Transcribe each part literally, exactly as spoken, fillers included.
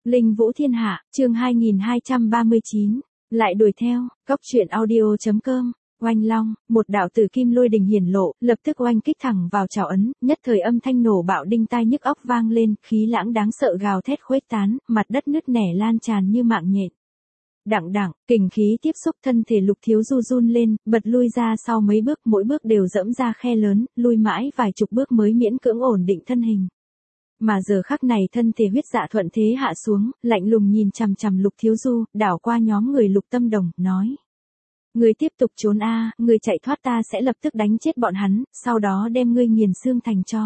Linh Vũ Thiên Hạ, chương hai nghìn hai trăm ba mươi chín. Lại đuổi theo, Cóc Truyện Audio chấm com. Oanh long, một đạo tử kim lôi đình hiển lộ, lập tức oanh kích thẳng vào trảo ấn, nhất thời âm thanh nổ bạo đinh tai nhức óc vang lên, khí lãng đáng sợ gào thét khuếch tán, mặt đất nứt nẻ lan tràn như mạng nhện. Đặng đặng, kình khí tiếp xúc thân thể Lục Thiếu Du run lên, bật lui ra sau mấy bước, mỗi bước đều dẫm ra khe lớn, lui mãi vài chục bước mới miễn cưỡng ổn định thân hình. Mà giờ khắc này thân thể huyết dạ thuận thế hạ xuống, lạnh lùng nhìn chằm chằm Lục Thiếu Du, đảo qua nhóm người Lục Tâm Đồng, nói. Ngươi tiếp tục trốn a, à, ngươi chạy thoát ta sẽ lập tức đánh chết bọn hắn, sau đó đem ngươi nghiền xương thành tro.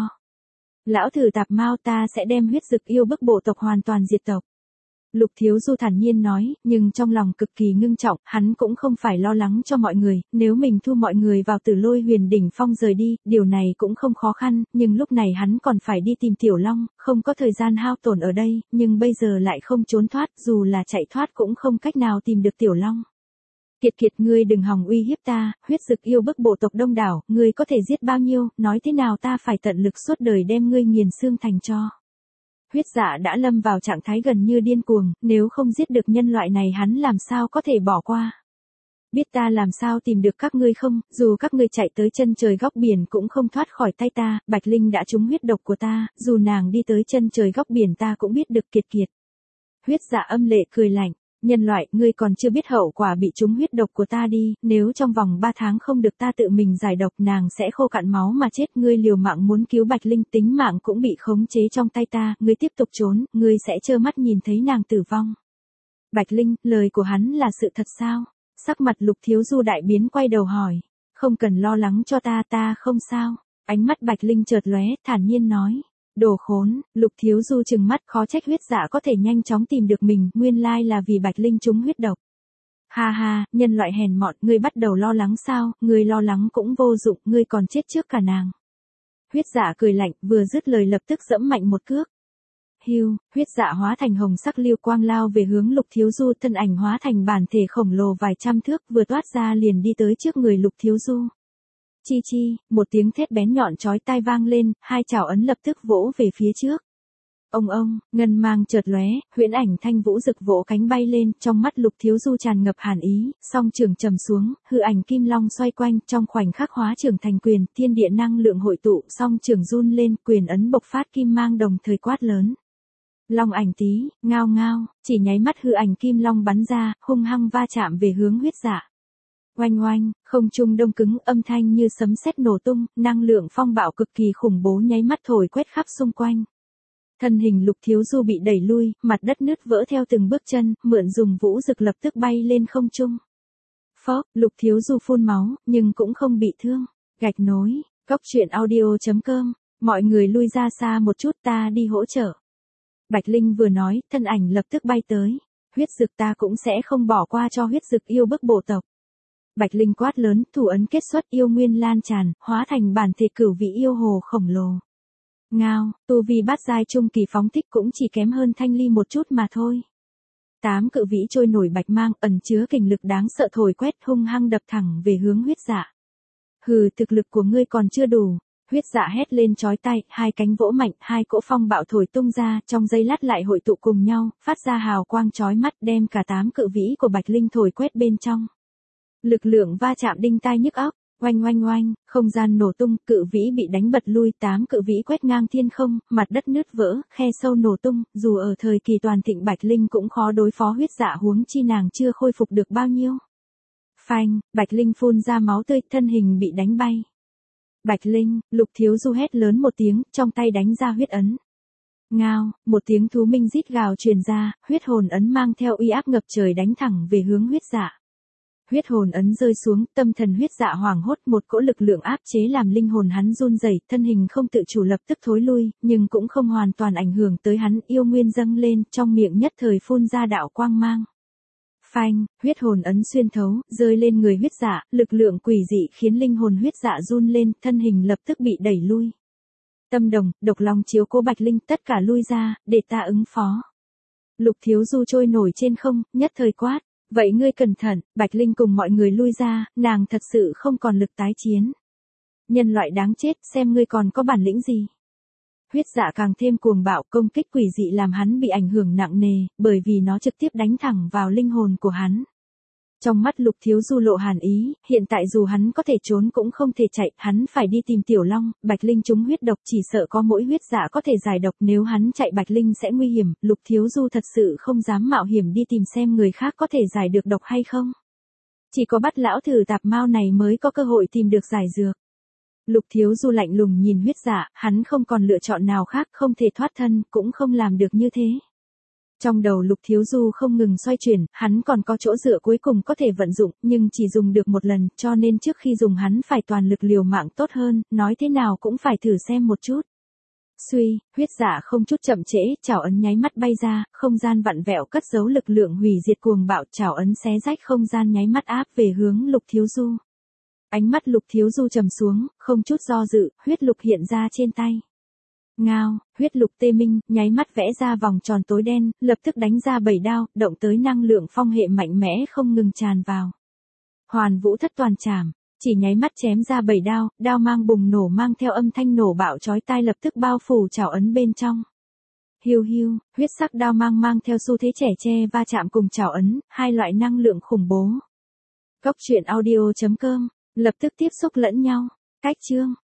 Lão thử tạp mao ta sẽ đem huyết dực yêu bức bộ tộc hoàn toàn diệt tộc. Lục Thiếu Du thản nhiên nói, nhưng trong lòng cực kỳ ngưng trọng, hắn cũng không phải lo lắng cho mọi người, nếu mình thu mọi người vào Tử Lôi Huyền Đỉnh Phong rời đi, điều này cũng không khó khăn, nhưng lúc này hắn còn phải đi tìm Tiểu Long, không có thời gian hao tổn ở đây, nhưng bây giờ lại không trốn thoát, dù là chạy thoát cũng không cách nào tìm được Tiểu Long. Kiệt kiệt ngươi đừng hòng uy hiếp ta, huyết dực yêu bức bộ tộc đông đảo, ngươi có thể giết bao nhiêu, nói thế nào ta phải tận lực suốt đời đem ngươi nghiền xương thành tro. Huyết dạ đã lâm vào trạng thái gần như điên cuồng, nếu không giết được nhân loại này hắn làm sao có thể bỏ qua. Biết ta làm sao tìm được các ngươi không, dù các ngươi chạy tới chân trời góc biển cũng không thoát khỏi tay ta, Bạch Linh đã trúng huyết độc của ta, dù nàng đi tới chân trời góc biển ta cũng biết được kiệt kiệt. Huyết dạ âm lệ cười lạnh. Nhân loại, ngươi còn chưa biết hậu quả bị trúng huyết độc của ta đi, nếu trong vòng ba tháng không được ta tự mình giải độc nàng sẽ khô cạn máu mà chết, ngươi liều mạng muốn cứu Bạch Linh, tính mạng cũng bị khống chế trong tay ta, ngươi tiếp tục trốn, ngươi sẽ trơ mắt nhìn thấy nàng tử vong. Bạch Linh, lời của hắn là sự thật sao? Sắc mặt Lục Thiếu Du đại biến quay đầu hỏi, không cần lo lắng cho ta, ta không sao. Ánh mắt Bạch Linh chợt lóe, thản nhiên nói. Đồ khốn, Lục Thiếu Du trừng mắt, khó trách huyết dạ có thể nhanh chóng tìm được mình, nguyên lai là vì Bạch Linh trúng huyết độc. Ha ha, nhân loại hèn mọn, ngươi bắt đầu lo lắng sao, ngươi lo lắng cũng vô dụng, ngươi còn chết trước cả nàng. Huyết dạ cười lạnh, vừa dứt lời lập tức giẫm mạnh một cước. Hiu, huyết dạ hóa thành hồng sắc lưu quang lao về hướng Lục Thiếu Du, thân ảnh hóa thành bản thể khổng lồ vài trăm thước, vừa toát ra liền đi tới trước người Lục Thiếu Du. Chi chi, một tiếng thét bén nhọn chói tai vang lên, hai chảo ấn lập tức vỗ về phía trước. Ông ông, ngân mang chợt lóe, huyễn ảnh thanh vũ rực vỗ cánh bay lên, trong mắt Lục Thiếu Du tràn ngập hàn ý, song trường trầm xuống, hư ảnh kim long xoay quanh, trong khoảnh khắc hóa trường thành quyền, thiên địa năng lượng hội tụ, song trường run lên, quyền ấn bộc phát kim mang đồng thời quát lớn. Long ảnh tí, ngao ngao, chỉ nháy mắt hư ảnh kim long bắn ra, hung hăng va chạm về hướng huyết dạ. Oanh oanh, không trung đông cứng, âm thanh như sấm sét nổ tung, năng lượng phong bạo cực kỳ khủng bố nháy mắt thổi quét khắp xung quanh. Thân hình Lục Thiếu Du bị đẩy lui, mặt đất nứt vỡ theo từng bước chân, mượn dùng vũ dực lập tức bay lên không trung. Phốc, Lục Thiếu Du phun máu, nhưng cũng không bị thương. Gạch nối, Cóc Truyện Audio chấm com, mọi người lui ra xa một chút ta đi hỗ trợ. Bạch Linh vừa nói, thân ảnh lập tức bay tới. Huyết dực ta cũng sẽ không bỏ qua cho huyết dực yêu bức bộ tộc. Bạch Linh quát lớn, thủ ấn kết xuất yêu nguyên lan tràn, hóa thành bản thể cửu vị yêu hồ khổng lồ. Ngao, tu vi bát giai trung kỳ phóng thích cũng chỉ kém hơn Thanh Ly một chút mà thôi. Tám cự vĩ trôi nổi bạch mang, ẩn chứa kình lực đáng sợ thổi quét hung hăng đập thẳng về hướng huyết dạ. Hừ, thực lực của ngươi còn chưa đủ. Huyết dạ hét lên chói tai, hai cánh vỗ mạnh, hai cỗ phong bạo thổi tung ra, trong giây lát lại hội tụ cùng nhau, phát ra hào quang chói mắt đem cả tám cự vĩ của Bạch Linh thổi quét bên trong. Lực lượng va chạm đinh tai nhức óc, oanh oanh oanh, không gian nổ tung, cự vĩ bị đánh bật lui, tám cự vĩ quét ngang thiên không, mặt đất nứt vỡ, khe sâu nổ tung, dù ở thời kỳ toàn thịnh Bạch Linh cũng khó đối phó huyết dạ huống chi nàng chưa khôi phục được bao nhiêu. Phanh, Bạch Linh phun ra máu tươi, thân hình bị đánh bay. Bạch Linh, Lục Thiếu Du hét lớn một tiếng, trong tay đánh ra huyết ấn. Ngao, một tiếng thú minh rít gào truyền ra, huyết hồn ấn mang theo uy áp ngập trời đánh thẳng về hướng huyết dạ. Huyết hồn ấn rơi xuống, tâm thần huyết dạ hoảng hốt, một cỗ lực lượng áp chế làm linh hồn hắn run rẩy, thân hình không tự chủ lập tức thối lui, nhưng cũng không hoàn toàn ảnh hưởng tới hắn, yêu nguyên dâng lên, trong miệng nhất thời phun ra đạo quang mang. Phanh, huyết hồn ấn xuyên thấu, rơi lên người huyết dạ, lực lượng quỷ dị khiến linh hồn huyết dạ run lên, thân hình lập tức bị đẩy lui. Tâm Đồng, Độc Long chiếu cố Bạch Linh, tất cả lui ra, để ta ứng phó. Lục Thiếu Du trôi nổi trên không, nhất thời quát. Vậy ngươi cẩn thận, Bạch Linh cùng mọi người lui ra, nàng thật sự không còn lực tái chiến. Nhân loại đáng chết, xem ngươi còn có bản lĩnh gì. huyết dạ càng thêm cuồng bạo, công kích quỷ dị làm hắn bị ảnh hưởng nặng nề, bởi vì nó trực tiếp đánh thẳng vào linh hồn của hắn. Trong mắt Lục Thiếu Du lộ hàn ý, hiện tại dù hắn có thể trốn cũng không thể chạy, hắn phải đi tìm Tiểu Long. Bạch Linh trúng huyết độc, chỉ sợ có mỗi huyết dạ có thể giải độc, nếu hắn chạy Bạch Linh sẽ nguy hiểm. Lục Thiếu Du thật sự không dám mạo hiểm đi tìm xem người khác có thể giải được độc hay không. Chỉ có bắt lão thử tạp mao này mới có cơ hội tìm được giải dược. Lục Thiếu Du lạnh lùng nhìn huyết dạ, hắn không còn lựa chọn nào khác, không thể thoát thân, cũng không làm được như thế. Trong đầu Lục Thiếu Du không ngừng xoay chuyển, hắn còn có chỗ dựa cuối cùng có thể vận dụng, nhưng chỉ dùng được một lần, cho nên trước khi dùng hắn phải toàn lực liều mạng tốt hơn, nói thế nào cũng phải thử xem một chút. Suy, huyết dạ không chút chậm trễ, chảo ấn nháy mắt bay ra, không gian vặn vẹo cất giấu lực lượng hủy diệt cuồng bạo, chảo ấn xé rách không gian nháy mắt áp về hướng Lục Thiếu Du. Ánh mắt Lục Thiếu Du trầm xuống, không chút do dự, huyết lục hiện ra trên tay. Ngao, huyết lục tê minh, nháy mắt vẽ ra vòng tròn tối đen, lập tức đánh ra bảy đao, động tới năng lượng phong hệ mạnh mẽ không ngừng tràn vào. Hoàn Vũ Thất Toàn Trảm, chỉ nháy mắt chém ra bảy đao, đao mang bùng nổ mang theo âm thanh nổ bạo chói tai lập tức bao phủ chảo ấn bên trong. Hiu hiu, huyết sắc đao mang mang theo xu thế trẻ tre va chạm cùng chảo ấn, hai loại năng lượng khủng bố. Cốc truyện audio chấm com, lập tức tiếp xúc lẫn nhau, cách chương.